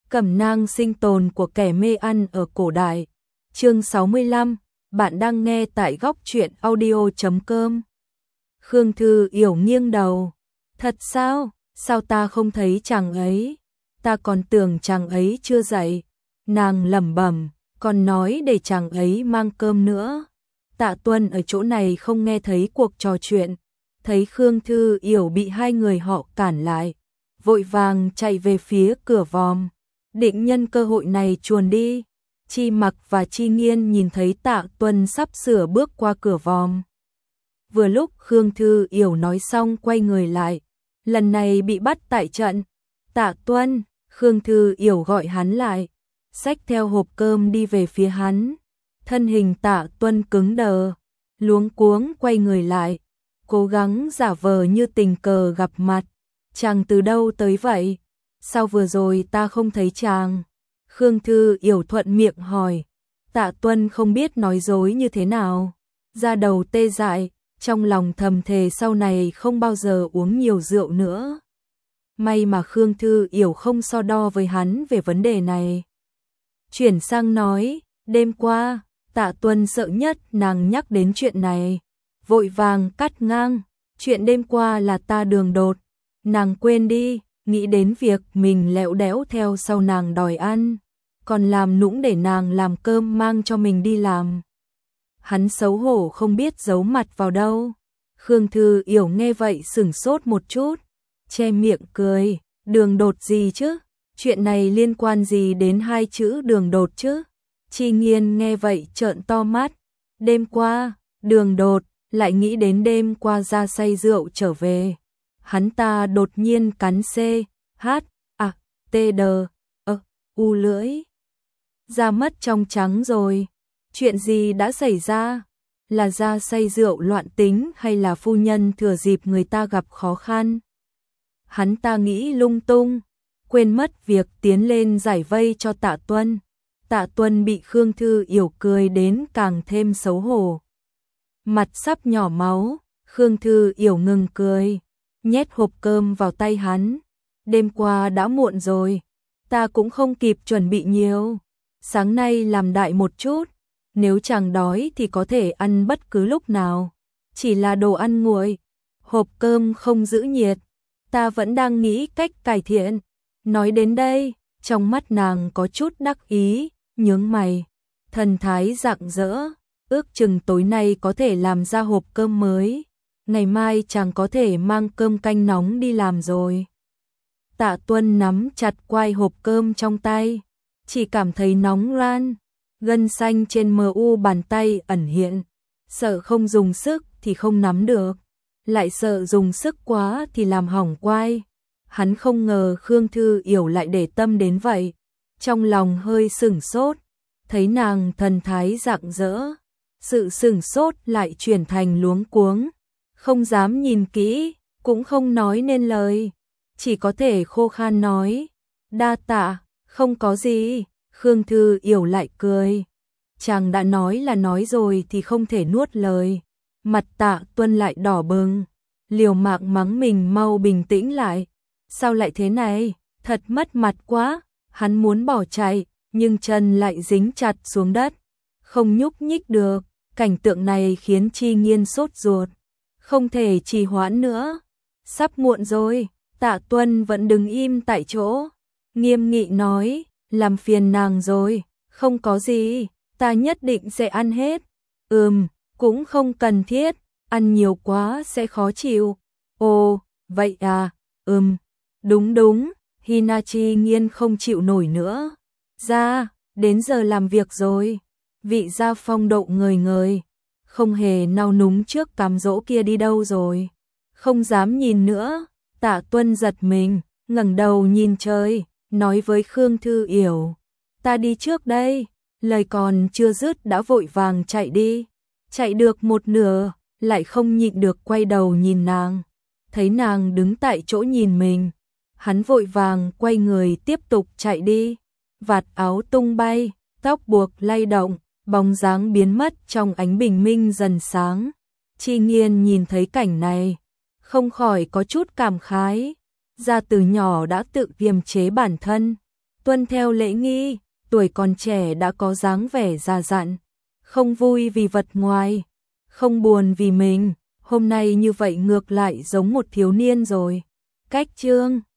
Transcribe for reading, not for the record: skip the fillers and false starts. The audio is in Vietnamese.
Cẩm nang sinh tồn của kẻ mê ăn ở cổ đại. Chương 65, bạn đang nghe tại góc truyện audio.com. Khương Thư Yểu nghiêng đầu. Thật sao? Sao ta không thấy chàng ấy? Ta còn tưởng chàng ấy chưa dậy. Nàng lẩm bẩm, còn nói để chàng ấy mang cơm nữa. Tạ Tuân ở chỗ này không nghe thấy cuộc trò chuyện. Thấy Khương Thư Yểu bị hai người họ cản lại, vội vàng chạy về phía cửa vòm, định nhân cơ hội này chuồn đi. Chi Mặc và Chi Nghiên nhìn thấy Tạ Tuân sắp sửa bước qua cửa vòm. Vừa lúc Khương Thư Yểu nói xong quay người lại, lần này bị bắt tại trận. Tạ Tuân, Khương Thư Yểu gọi hắn lại, xách theo hộp cơm đi về phía hắn. Thân hình Tạ Tuân cứng đờ, luống cuống quay người lại, cố gắng giả vờ như tình cờ gặp mặt. Chàng từ đâu tới vậy? Sao vừa rồi ta không thấy chàng? Khương Thư Yểu thuận miệng hỏi. Tạ Tuân không biết nói dối như thế nào, da đầu tê dại, trong lòng thầm thề sau này không bao giờ uống nhiều rượu nữa. May mà Khương Thư Yểu không so đo với hắn về vấn đề này. Chuyển sang nói, đêm qua, Tạ Tuân sợ nhất nàng nhắc đến chuyện này, vội vàng cắt ngang, chuyện đêm qua là ta đường đột, nàng quên đi, nghĩ đến việc mình lẹo đẽo theo sau nàng đòi ăn, còn làm nũng để nàng làm cơm mang cho mình đi làm. Hắn xấu hổ không biết giấu mặt vào đâu. Khương Thư Yểu nghe vậy sửng sốt một chút, che miệng cười, đường đột gì chứ? Chuyện này liên quan gì đến hai chữ đường đột chứ? Chi Nghiên nghe vậy trợn to mắt, đêm qua, đường đột, lại nghĩ đến đêm qua ra say rượu trở về. Hắn ta đột nhiên cắn C, H, A, T, D, U lưỡi. Da mất trong trắng rồi. Chuyện gì đã xảy ra? Là ra say rượu loạn tính hay là phu nhân thừa dịp người ta gặp khó khăn? Hắn ta nghĩ lung tung, quên mất việc tiến lên giải vây cho Tạ Tuân. Tạ Tuân bị Khương Thư Yểu cười đến càng thêm xấu hổ. Mặt sắp nhỏ máu, Khương Thư Yểu ngừng cười, nhét hộp cơm vào tay hắn. Đêm qua đã muộn rồi, ta cũng không kịp chuẩn bị nhiều. Sáng nay làm đại một chút, nếu chàng đói thì có thể ăn bất cứ lúc nào. Chỉ là đồ ăn nguội, hộp cơm không giữ nhiệt, ta vẫn đang nghĩ cách cải thiện. Nói đến đây, trong mắt nàng có chút đắc ý, nhướng mày, thần thái rạng rỡ, ước chừng tối nay có thể làm ra hộp cơm mới, ngày mai chàng có thể mang cơm canh nóng đi làm rồi. Tạ Tuân nắm chặt quai hộp cơm trong tay, chỉ cảm thấy nóng ran, gân xanh trên mu bàn tay ẩn hiện, sợ không dùng sức thì không nắm được, lại sợ dùng sức quá thì làm hỏng quai. Hắn không ngờ Khương Thư Yểu lại để tâm đến vậy, trong lòng hơi sửng sốt, thấy nàng thần thái rạng rỡ, sự sửng sốt lại chuyển thành luống cuống, không dám nhìn kỹ, cũng không nói nên lời, chỉ có thể khô khan nói, đa tạ, không có gì. Khương Thư Yểu lại cười, chàng đã nói là nói rồi thì không thể nuốt lời. Mặt Tạ Tuân lại đỏ bừng, liều mạng mắng mình mau bình tĩnh lại. Sao lại thế này, thật mất mặt quá. Hắn muốn bỏ chạy, nhưng chân lại dính chặt xuống đất, không nhúc nhích được. Cảnh tượng này khiến Chi Nghiên sốt ruột, không thể trì hoãn nữa. Sắp muộn rồi. Tạ Tuân vẫn đứng im tại chỗ, nghiêm nghị nói, làm phiền nàng rồi. Không có gì, ta nhất định sẽ ăn hết. Cũng không cần thiết, ăn nhiều quá sẽ khó chịu. Ồ, vậy à, đúng, Hinachi Nghiên không chịu nổi nữa. Ra, đến giờ làm việc rồi. Vị gia phong độ ngời ngời, không hề nao núng trước cám dỗ kia đi đâu rồi. Không dám nhìn nữa. Tạ Tuân giật mình, ngẩng đầu nhìn trời, nói với Khương Thư Yểu, ta đi trước đây. Lời còn chưa dứt đã vội vàng chạy đi. Chạy được một nửa, lại không nhịn được quay đầu nhìn nàng. Thấy nàng đứng tại chỗ nhìn mình, hắn vội vàng quay người tiếp tục chạy đi. Vạt áo tung bay, tóc buộc lay động, bóng dáng biến mất trong ánh bình minh dần sáng. Chi Nghiên nhìn thấy cảnh này, không khỏi có chút cảm khái. Gia từ nhỏ đã tự kiềm chế bản thân, tuân theo lễ nghi, tuổi còn trẻ đã có dáng vẻ già dặn, không vui vì vật ngoài, không buồn vì mình, hôm nay như vậy ngược lại giống một thiếu niên rồi. Cách chương